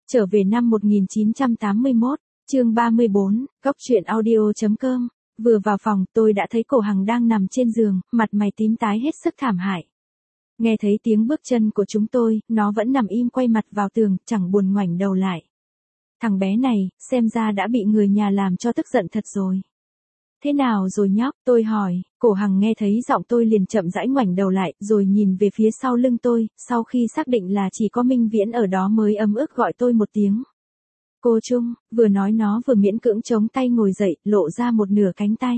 Trở về năm 1981, chương 34, góc truyện audio.com. Vừa vào phòng tôi đã thấy Cổ Hằng đang nằm trên giường, mặt mày tím tái hết sức thảm hại. Nghe thấy tiếng bước chân của chúng tôi, nó vẫn nằm im quay mặt vào tường, chẳng buồn ngoảnh đầu lại. Thằng bé này, xem ra đã bị người nhà làm cho tức giận thật rồi. Thế nào rồi nhóc, tôi hỏi. Cổ Hằng nghe thấy giọng tôi liền chậm rãi ngoảnh đầu lại, rồi nhìn về phía sau lưng tôi, sau khi xác định là chỉ có Minh Viễn ở đó mới ấm ức gọi tôi một tiếng. Cô Trung, vừa nói nó vừa miễn cưỡng chống tay ngồi dậy, lộ ra một nửa cánh tay.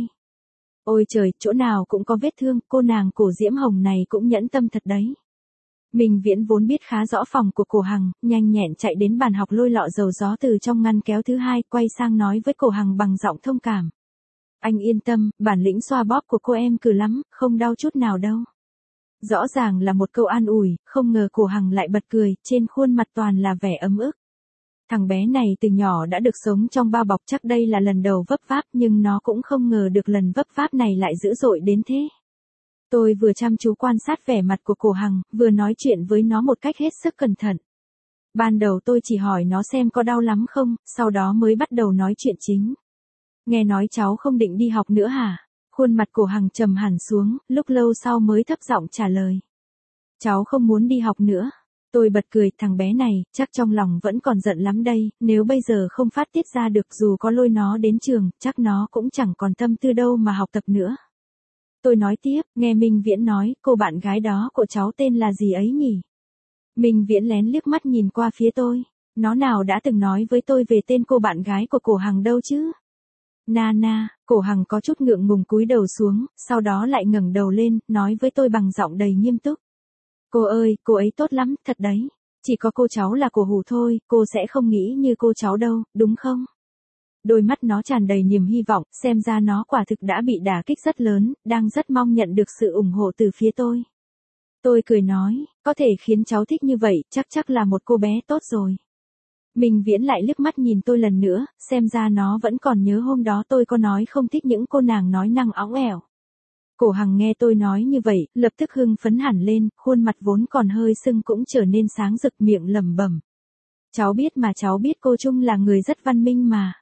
Ôi trời, chỗ nào cũng có vết thương, cô nàng Cổ Diễm Hồng này cũng nhẫn tâm thật đấy. Minh Viễn vốn biết khá rõ phòng của Cổ Hằng, nhanh nhẹn chạy đến bàn học lôi lọ dầu gió từ trong ngăn kéo thứ hai, quay sang nói với Cổ Hằng bằng giọng thông cảm. Anh yên tâm, bản lĩnh xoa bóp của cô em cừ lắm, không đau chút nào đâu. Rõ ràng là một câu an ủi, không ngờ Cổ Hằng lại bật cười, trên khuôn mặt toàn là vẻ ấm ức. Thằng bé này từ nhỏ đã được sống trong bao bọc, chắc đây là lần đầu vấp váp, nhưng nó cũng không ngờ được lần vấp váp này lại dữ dội đến thế. Tôi vừa chăm chú quan sát vẻ mặt của Cổ Hằng, vừa nói chuyện với nó một cách hết sức cẩn thận. Ban đầu tôi chỉ hỏi nó xem có đau lắm không, sau đó mới bắt đầu nói chuyện chính. Nghe nói cháu không định đi học nữa hả? Khuôn mặt Cổ Hằng trầm hẳn xuống, lúc lâu sau mới thấp giọng trả lời. Cháu không muốn đi học nữa. Tôi bật cười, thằng bé này, chắc trong lòng vẫn còn giận lắm đây, nếu bây giờ không phát tiết ra được dù có lôi nó đến trường, chắc nó cũng chẳng còn tâm tư đâu mà học tập nữa. Tôi nói tiếp, nghe Minh Viễn nói, cô bạn gái đó của cháu tên là gì ấy nhỉ? Minh Viễn lén liếc mắt nhìn qua phía tôi, nó nào đã từng nói với tôi về tên cô bạn gái của Cổ Hằng đâu chứ? Nana, Cổ Hằng có chút ngượng ngùng cúi đầu xuống, sau đó lại ngẩng đầu lên, nói với tôi bằng giọng đầy nghiêm túc. Cô ơi, cô ấy tốt lắm, thật đấy. Chỉ có cô cháu là cổ hủ thôi, cô sẽ không nghĩ như cô cháu đâu, đúng không? Đôi mắt nó tràn đầy niềm hy vọng, xem ra nó quả thực đã bị đả kích rất lớn, đang rất mong nhận được sự ủng hộ từ phía tôi. Tôi cười nói, có thể khiến cháu thích như vậy, chắc là một cô bé tốt rồi. Minh Viễn lại liếc mắt nhìn tôi lần nữa, xem ra nó vẫn còn nhớ hôm đó tôi có nói không thích những cô nàng nói năng óng ẻo. Cổ Hằng nghe tôi nói như vậy, lập tức hưng phấn hẳn lên, khuôn mặt vốn còn hơi sưng cũng trở nên sáng rực, miệng lẩm bẩm. Cháu biết mà, cháu biết cô Trung là người rất văn minh mà.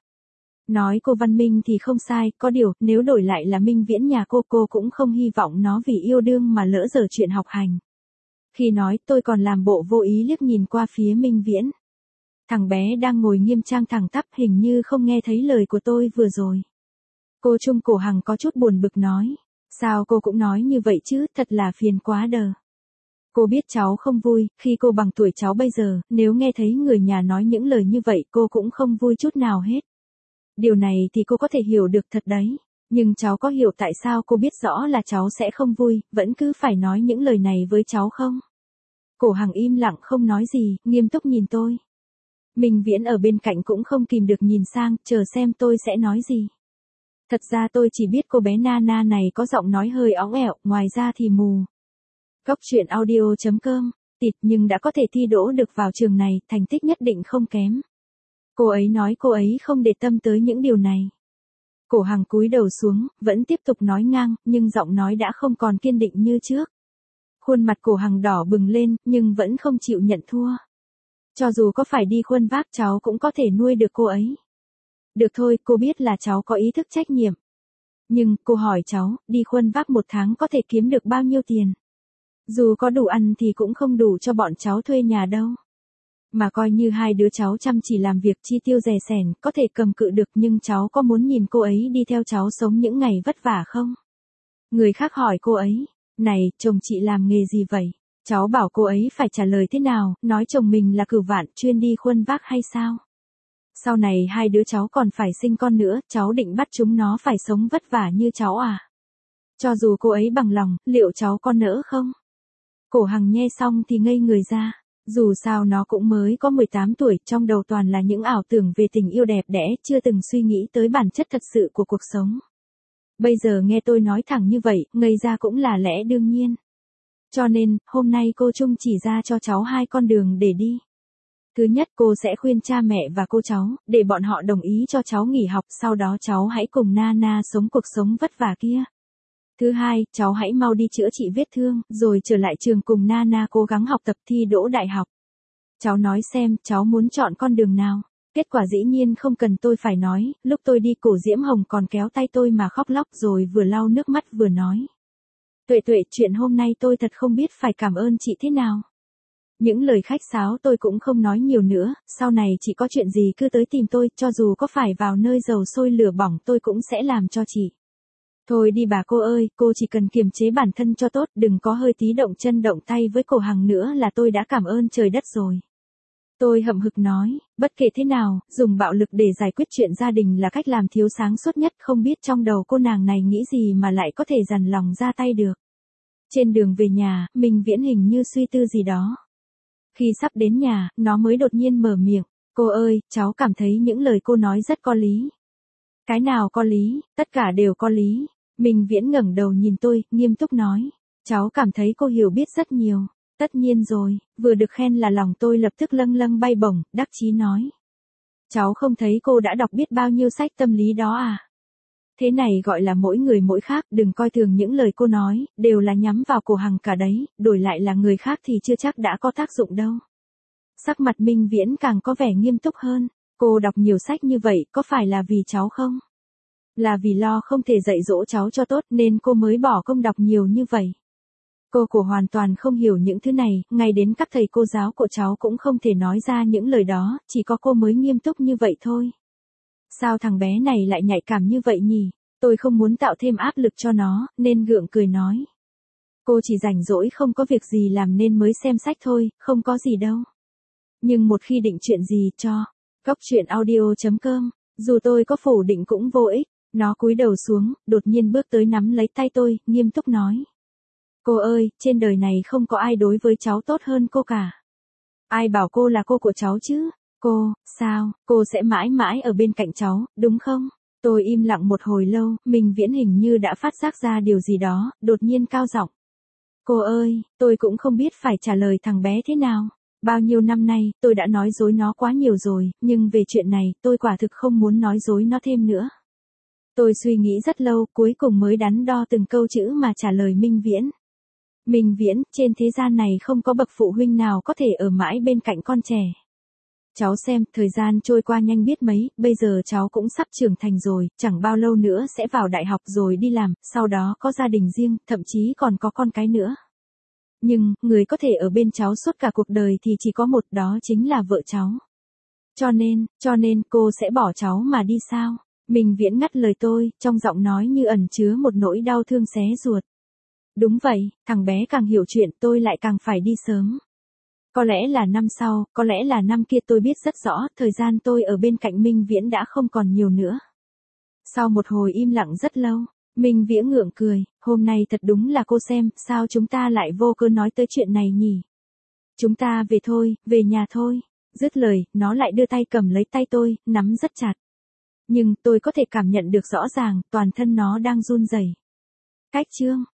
Nói cô văn minh thì không sai, có điều, nếu đổi lại là Minh Viễn nhà cô cũng không hy vọng nó vì yêu đương mà lỡ dở chuyện học hành. Khi nói, tôi còn làm bộ vô ý liếc nhìn qua phía Minh Viễn. Thằng bé đang ngồi nghiêm trang thẳng tắp, hình như không nghe thấy lời của tôi vừa rồi. Cô Trung, Cổ Hằng có chút buồn bực nói. Sao cô cũng nói như vậy chứ, thật là phiền quá đờ. Cô biết cháu không vui, khi cô bằng tuổi cháu bây giờ, nếu nghe thấy người nhà nói những lời như vậy cô cũng không vui chút nào hết. Điều này thì cô có thể hiểu được thật đấy. Nhưng cháu có hiểu tại sao cô biết rõ là cháu sẽ không vui, vẫn cứ phải nói những lời này với cháu không? Cổ Hằng im lặng không nói gì, nghiêm túc nhìn tôi. Minh Viễn ở bên cạnh cũng không kìm được nhìn sang, chờ xem tôi sẽ nói gì. Thật ra tôi chỉ biết cô bé Nana này có giọng nói hơi óng ẻo, ngoài ra thì mù. Góc truyện audio.com, tịt nhưng đã có thể thi đỗ được vào trường này, thành tích nhất định không kém. Cô ấy nói cô ấy không để tâm tới những điều này. Cổ Hằng cúi đầu xuống, vẫn tiếp tục nói ngang, nhưng giọng nói đã không còn kiên định như trước. Khuôn mặt Cổ Hằng đỏ bừng lên, nhưng vẫn không chịu nhận thua. Cho dù có phải đi khuân vác cháu cũng có thể nuôi được cô ấy. Được thôi, cô biết là cháu có ý thức trách nhiệm. Nhưng, cô hỏi cháu, đi khuân vác một tháng có thể kiếm được bao nhiêu tiền? Dù có đủ ăn thì cũng không đủ cho bọn cháu thuê nhà đâu. Mà coi như hai đứa cháu chăm chỉ làm việc chi tiêu rẻ sẻn, có thể cầm cự được, nhưng cháu có muốn nhìn cô ấy đi theo cháu sống những ngày vất vả không? Người khác hỏi cô ấy, này, chồng chị làm nghề gì vậy? Cháu bảo cô ấy phải trả lời thế nào, nói chồng mình là cửu vạn, chuyên đi khuân vác hay sao? Sau này hai đứa cháu còn phải sinh con nữa, cháu định bắt chúng nó phải sống vất vả như cháu à? Cho dù cô ấy bằng lòng, liệu cháu có nỡ không? Cổ Hằng nghe xong thì ngây người ra. Dù sao nó cũng mới có 18 tuổi, trong đầu toàn là những ảo tưởng về tình yêu đẹp đẽ, chưa từng suy nghĩ tới bản chất thật sự của cuộc sống. Bây giờ nghe tôi nói thẳng như vậy, ngây ra cũng là lẽ đương nhiên. Cho nên, hôm nay cô Trung chỉ ra cho cháu hai con đường để đi. Thứ nhất, cô sẽ khuyên cha mẹ và cô cháu, để bọn họ đồng ý cho cháu nghỉ học, sau đó cháu hãy cùng Nana sống cuộc sống vất vả kia. Thứ hai, cháu hãy mau đi chữa trị vết thương, rồi trở lại trường cùng Nana cố gắng học tập thi đỗ đại học. Cháu nói xem, cháu muốn chọn con đường nào? Kết quả dĩ nhiên không cần tôi phải nói, lúc tôi đi Cổ Diễm Hồng còn kéo tay tôi mà khóc lóc rồi vừa lau nước mắt vừa nói. Tuệ Tuệ, chuyện hôm nay tôi thật không biết phải cảm ơn chị thế nào. Những lời khách sáo tôi cũng không nói nhiều nữa, sau này chị có chuyện gì cứ tới tìm tôi, cho dù có phải vào nơi dầu sôi lửa bỏng tôi cũng sẽ làm cho chị. Thôi đi bà cô ơi, cô chỉ cần kiềm chế bản thân cho tốt, đừng có hơi tí động chân động tay với Cổ Hằng nữa là tôi đã cảm ơn trời đất rồi. Tôi hậm hực nói, bất kể thế nào, dùng bạo lực để giải quyết chuyện gia đình là cách làm thiếu sáng suốt nhất, không biết trong đầu cô nàng này nghĩ gì mà lại có thể dằn lòng ra tay được. Trên đường về nhà, Minh Viễn hình như suy tư gì đó. Khi sắp đến nhà, nó mới đột nhiên mở miệng, cô ơi, cháu cảm thấy những lời cô nói rất có lý. Cái nào có lý, tất cả đều có lý. Minh Viễn ngẩng đầu nhìn tôi, nghiêm túc nói, cháu cảm thấy cô hiểu biết rất nhiều. Tất nhiên rồi, vừa được khen là lòng tôi lập tức lâng lâng bay bổng, đắc chí nói. Cháu không thấy cô đã đọc biết bao nhiêu sách tâm lý đó à? Thế này gọi là mỗi người mỗi khác, đừng coi thường những lời cô nói, đều là nhắm vào Cổ Hằng cả đấy, đổi lại là người khác thì chưa chắc đã có tác dụng đâu. Sắc mặt Minh Viễn càng có vẻ nghiêm túc hơn, cô đọc nhiều sách như vậy có phải là vì cháu không? Là vì lo không thể dạy dỗ cháu cho tốt nên cô mới bỏ công đọc nhiều như vậy. Cô hoàn toàn không hiểu những thứ này, ngay đến các thầy cô giáo của cháu cũng không thể nói ra những lời đó, chỉ có cô mới nghiêm túc như vậy thôi. Sao thằng bé này lại nhạy cảm như vậy nhỉ? Tôi không muốn tạo thêm áp lực cho nó, nên gượng cười nói. Cô chỉ rảnh rỗi không có việc gì làm nên mới xem sách thôi, không có gì đâu. Nhưng một khi định chuyện gì cho, Cóc Truyện Audio.com, dù tôi có phủ định cũng vô ích. Nó cúi đầu xuống, đột nhiên bước tới nắm lấy tay tôi, nghiêm túc nói. Cô ơi, trên đời này không có ai đối với cháu tốt hơn cô cả. Ai bảo cô là cô của cháu chứ? Sao, cô sẽ mãi mãi ở bên cạnh cháu, đúng không? Tôi im lặng một hồi lâu, Minh Viễn hình như đã phát giác ra điều gì đó, đột nhiên cao giọng. Cô ơi, tôi cũng không biết phải trả lời thằng bé thế nào. Bao nhiêu năm nay, tôi đã nói dối nó quá nhiều rồi, nhưng về chuyện này, tôi quả thực không muốn nói dối nó thêm nữa. Tôi suy nghĩ rất lâu, cuối cùng mới đắn đo từng câu chữ mà trả lời Minh Viễn. Minh Viễn, trên thế gian này không có bậc phụ huynh nào có thể ở mãi bên cạnh con trẻ. Cháu xem, thời gian trôi qua nhanh biết mấy, bây giờ cháu cũng sắp trưởng thành rồi, chẳng bao lâu nữa sẽ vào đại học rồi đi làm, sau đó có gia đình riêng, thậm chí còn có con cái nữa. Nhưng, người có thể ở bên cháu suốt cả cuộc đời thì chỉ có một, đó chính là vợ cháu. Cho nên cô sẽ bỏ cháu mà đi sao? Minh Viễn ngắt lời tôi, trong giọng nói như ẩn chứa một nỗi đau thương xé ruột. Đúng vậy, thằng bé càng hiểu chuyện tôi lại càng phải đi sớm. Có lẽ là năm sau, có lẽ là năm kia tôi biết rất rõ, thời gian tôi ở bên cạnh Minh Viễn đã không còn nhiều nữa. Sau một hồi im lặng rất lâu, Minh Viễn ngượng cười, hôm nay thật đúng là cô xem, sao chúng ta lại vô cớ nói tới chuyện này nhỉ? Chúng ta về thôi, về nhà thôi. Dứt lời, nó lại đưa tay cầm lấy tay tôi, nắm rất chặt. Nhưng tôi có thể cảm nhận được rõ ràng, toàn thân nó đang run rẩy. Cách chương